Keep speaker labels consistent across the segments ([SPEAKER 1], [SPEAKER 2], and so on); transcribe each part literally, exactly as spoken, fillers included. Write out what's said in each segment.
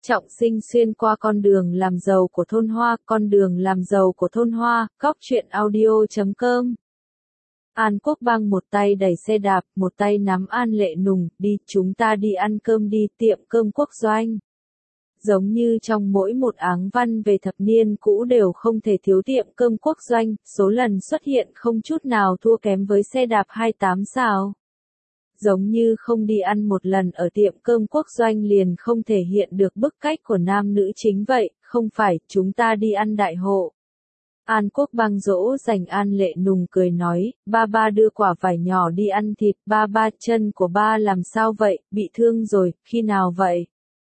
[SPEAKER 1] Trọng Sinh xuyên qua con đường làm giàu của thôn Hoa, con đường làm giàu của thôn Hoa, góc truyện audio chấm com. An Quốc Bang một tay đẩy xe đạp, một tay nắm An Lệ Nùng, đi, chúng ta đi ăn cơm đi, tiệm cơm Quốc Doanh. Giống như trong mỗi một áng văn về thập niên cũ đều không thể thiếu tiệm cơm Quốc Doanh, số lần xuất hiện không chút nào thua kém với xe đạp hai mươi tám sao. Giống như không đi ăn một lần ở tiệm cơm Quốc Doanh liền không thể hiện được bức cách của nam nữ chính vậy, không phải, chúng ta đi ăn đại hộ. An Quốc Bang dỗ dành An Lệ Nùng cười nói, ba ba đưa quả vải nhỏ đi ăn thịt, ba ba chân của ba làm sao vậy, bị thương rồi, khi nào vậy?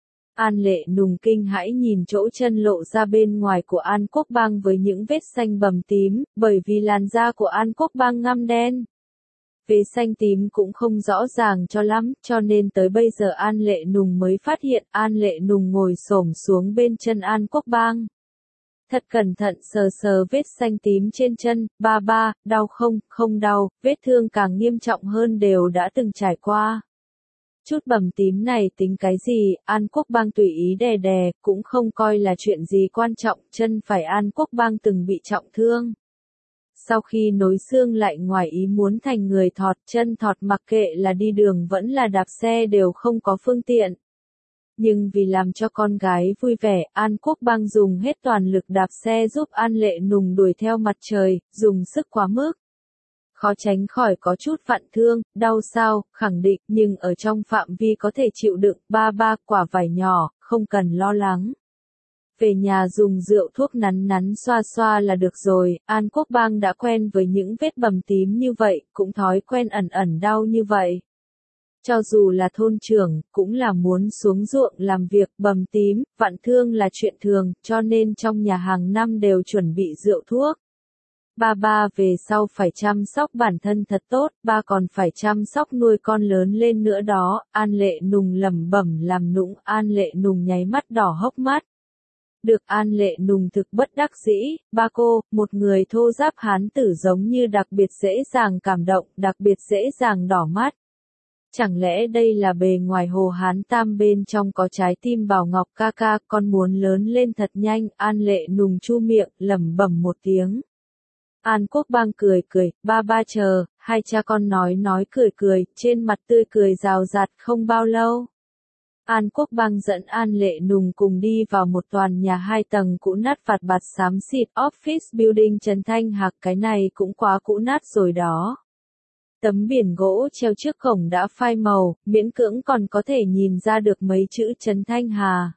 [SPEAKER 1] An Lệ Nùng kinh hãi nhìn chỗ chân lộ ra bên ngoài của An Quốc Bang với những vết xanh bầm tím, bởi vì làn da của An Quốc Bang ngăm đen. Vế xanh tím cũng không rõ ràng cho lắm, cho nên tới bây giờ An Lệ Nùng mới phát hiện An Lệ Nùng ngồi xổm xuống bên chân An Quốc Bang. Thật cẩn thận sờ sờ vết xanh tím trên chân, ba ba, đau không, không đau, vết thương càng nghiêm trọng hơn đều đã từng trải qua. Chút bầm tím này tính cái gì, An Quốc Bang tùy ý đè đè, cũng không coi là chuyện gì quan trọng, chân phải An Quốc Bang từng bị trọng thương. Sau khi nối xương lại ngoài ý muốn thành người thọt, chân thọt mặc kệ là đi đường vẫn là đạp xe đều không có phương tiện. Nhưng vì làm cho con gái vui vẻ, An Quốc Bang dùng hết toàn lực đạp xe giúp An Lệ Nùng đuổi theo mặt trời, dùng sức quá mức. Khó tránh khỏi có chút vặn thương, đau sao, khẳng định, nhưng ở trong phạm vi có thể chịu đựng, ba ba, quả vải nhỏ, không cần lo lắng. Về nhà dùng rượu thuốc nắn nắn xoa xoa là được rồi, An Quốc Bang đã quen với những vết bầm tím như vậy, cũng thói quen ẩn ẩn đau như vậy. Cho dù là thôn trưởng, cũng là muốn xuống ruộng làm việc, bầm tím, vặn thương là chuyện thường, cho nên trong nhà hàng năm đều chuẩn bị rượu thuốc. Ba ba về sau phải chăm sóc bản thân thật tốt, ba còn phải chăm sóc nuôi con lớn lên nữa đó, An Lệ Nùng lẩm bẩm làm nũng, An Lệ Nùng nháy mắt đỏ hốc mắt. Được An Lệ Nùng thực bất đắc dĩ, ba cô, một người thô giáp hán tử giống như đặc biệt dễ dàng cảm động, đặc biệt dễ dàng đỏ mắt. Chẳng lẽ đây là bề ngoài Hồ Hán Tam bên trong có trái tim Bảo Ngọc ca ca, con muốn lớn lên thật nhanh, An Lệ Nùng chu miệng, lẩm bẩm một tiếng. An Quốc Bang cười cười, ba ba chờ, hai cha con nói nói cười cười, trên mặt tươi cười rào rạt không bao lâu. An Quốc Bang dẫn An Lệ Nùng cùng đi vào một tòa nhà hai tầng cũ nát phạt bạt xám xịt office building Trấn Thanh Hà, cái này cũng quá cũ nát rồi đó. Tấm biển gỗ treo trước cổng đã phai màu, miễn cưỡng còn có thể nhìn ra được mấy chữ Trấn Thanh Hà.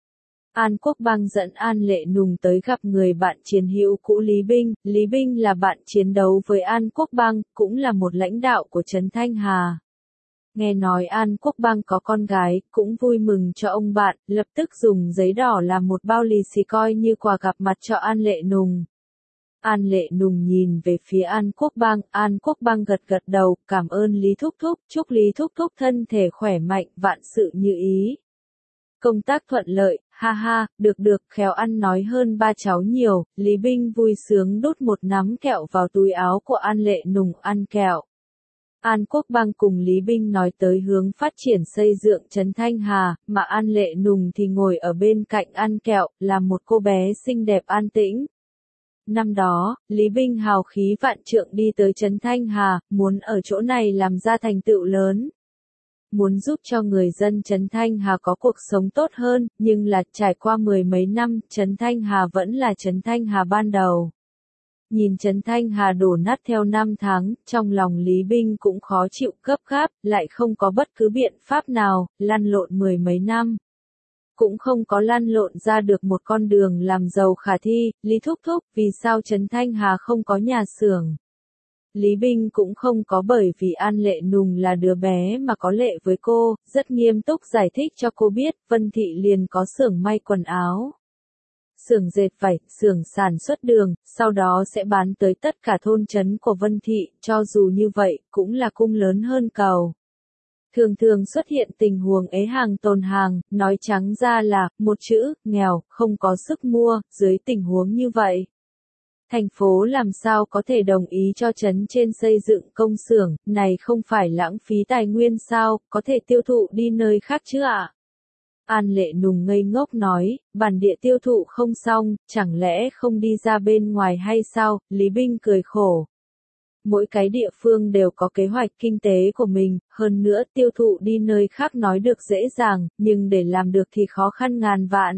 [SPEAKER 1] An Quốc Bang dẫn An Lệ Nùng tới gặp người bạn chiến hữu cũ Lý Binh, Lý Binh là bạn chiến đấu với An Quốc Bang, cũng là một lãnh đạo của Trấn Thanh Hà. Nghe nói An Quốc Bang có con gái, cũng vui mừng cho ông bạn, lập tức dùng giấy đỏ làm một bao lì xì coi như quà gặp mặt cho An Lệ Nùng. An Lệ Nùng nhìn về phía An Quốc Bang, An Quốc Bang gật gật đầu, cảm ơn Lý Thúc Thúc, chúc Lý Thúc Thúc thân thể khỏe mạnh, vạn sự như ý. Công tác thuận lợi, ha ha, được được, khéo ăn nói hơn ba cháu nhiều, Lý Binh vui sướng đút một nắm kẹo vào túi áo của An Lệ Nùng, ăn kẹo. An Quốc Bang cùng Lý Binh nói tới hướng phát triển xây dựng Trấn Thanh Hà, mà An Lệ Nùng thì ngồi ở bên cạnh ăn kẹo, là một cô bé xinh đẹp an tĩnh. Năm đó, Lý Binh hào khí vạn trượng đi tới Trấn Thanh Hà, muốn ở chỗ này làm ra thành tựu lớn. Muốn giúp cho người dân Trấn Thanh Hà có cuộc sống tốt hơn, nhưng là trải qua mười mấy năm, Trấn Thanh Hà vẫn là Trấn Thanh Hà ban đầu. Nhìn Trấn Thanh Hà đổ nát theo năm tháng, trong lòng Lý Binh cũng khó chịu gấp gáp, lại không có bất cứ biện pháp nào, lăn lộn mười mấy năm. Cũng không có lăn lộn ra được một con đường làm giàu khả thi, Lý Thúc Thúc, vì sao Trấn Thanh Hà không có nhà xưởng? Lý Binh cũng không có bởi vì An Lệ Nùng là đứa bé mà có lệ với cô, rất nghiêm túc giải thích cho cô biết, Vân Thị liền có xưởng may quần áo. Xưởng dệt vải, xưởng sản xuất đường, sau đó sẽ bán tới tất cả thôn trấn của Vân Thị, cho dù như vậy, cũng là cung lớn hơn cầu. Thường thường xuất hiện tình huống ế hàng tồn hàng, nói trắng ra là, một chữ, nghèo, không có sức mua, dưới tình huống như vậy. Thành phố làm sao có thể đồng ý cho trấn trên xây dựng công xưởng, này không phải lãng phí tài nguyên sao, có thể tiêu thụ đi nơi khác chứ ạ? An Lệ Nùng ngây ngốc nói, bản địa tiêu thụ không xong, chẳng lẽ không đi ra bên ngoài hay sao? Lý Binh cười khổ. Mỗi cái địa phương đều có kế hoạch kinh tế của mình, hơn nữa tiêu thụ đi nơi khác nói được dễ dàng, nhưng để làm được thì khó khăn ngàn vạn.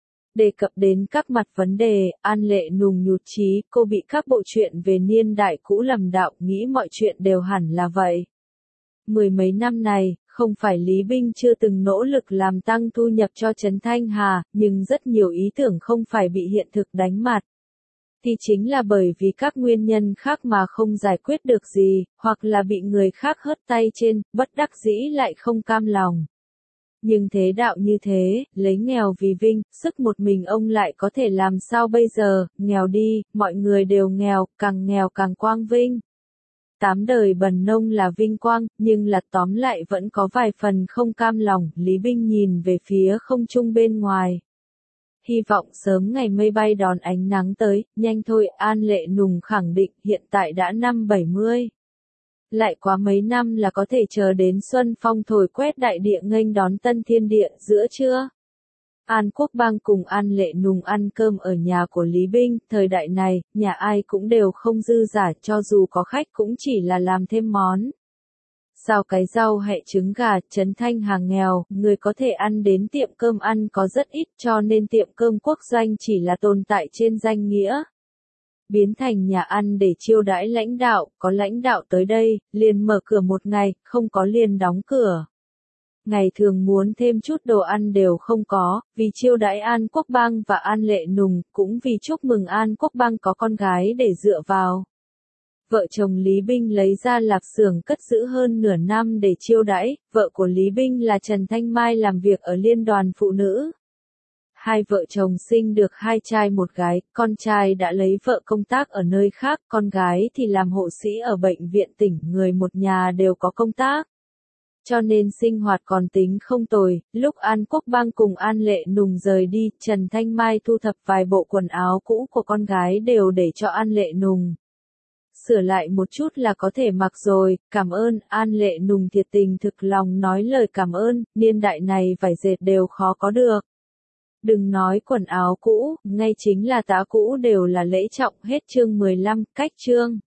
[SPEAKER 1] Đề cập đến các mặt vấn đề, An Lệ Nùng nhụt chí, cô bị các bộ truyện về niên đại cũ lầm đạo, nghĩ mọi chuyện đều hẳn là vậy. Mười mấy năm này, không phải Lý Binh chưa từng nỗ lực làm tăng thu nhập cho Trấn Thanh Hà, nhưng rất nhiều ý tưởng không phải bị hiện thực đánh mặt. Thì chính là bởi vì các nguyên nhân khác mà không giải quyết được gì, hoặc là bị người khác hớt tay trên, bất đắc dĩ lại không cam lòng. Nhưng thế đạo như thế, lấy nghèo vì vinh, sức một mình ông lại có thể làm sao bây giờ, nghèo đi, mọi người đều nghèo, càng nghèo càng quang vinh. Tám đời bần nông là vinh quang, nhưng là tóm lại vẫn có vài phần không cam lòng, Lý Binh nhìn về phía không trung bên ngoài. Hy vọng sớm ngày mây bay đón ánh nắng tới, nhanh thôi, An Lệ Nùng khẳng định hiện tại đã năm bảy mươi. Lại quá mấy năm là có thể chờ đến xuân phong thổi quét đại địa nghênh đón tân thiên địa, giữa trưa. An Quốc Bang cùng An Lệ Nùng ăn cơm ở nhà của Lý Binh, thời đại này, nhà ai cũng đều không dư giả, cho dù có khách cũng chỉ là làm thêm món. Sao cái rau hẹ trứng gà, Trấn Thanh Hà nghèo, người có thể ăn đến tiệm cơm ăn có rất ít, cho nên tiệm cơm quốc doanh chỉ là tồn tại trên danh nghĩa. Biến thành nhà ăn để chiêu đãi lãnh đạo, có lãnh đạo tới đây, liền mở cửa một ngày, không có liền đóng cửa. Ngày thường muốn thêm chút đồ ăn đều không có, vì chiêu đãi An Quốc Bang và An Lệ Nùng, cũng vì chúc mừng An Quốc Bang có con gái để dựa vào. Vợ chồng Lý Binh lấy ra lạp xưởng cất giữ hơn nửa năm để chiêu đãi, vợ của Lý Binh là Trần Thanh Mai làm việc ở Liên đoàn Phụ nữ. Hai vợ chồng sinh được hai trai một gái, con trai đã lấy vợ công tác ở nơi khác, con gái thì làm hộ sĩ ở bệnh viện tỉnh, người một nhà đều có công tác. Cho nên sinh hoạt còn tính không tồi, lúc An Quốc Bang cùng An Lệ Nùng rời đi, Trần Thanh Mai thu thập vài bộ quần áo cũ của con gái đều để cho An Lệ Nùng. Sửa lại một chút là có thể mặc rồi, cảm ơn, An Lệ Nùng thiệt tình thực lòng nói lời cảm ơn, niên đại này vải dệt đều khó có được. Đừng nói quần áo cũ, ngay chính là tã cũ đều là lễ trọng, hết chương mười lăm, cách chương.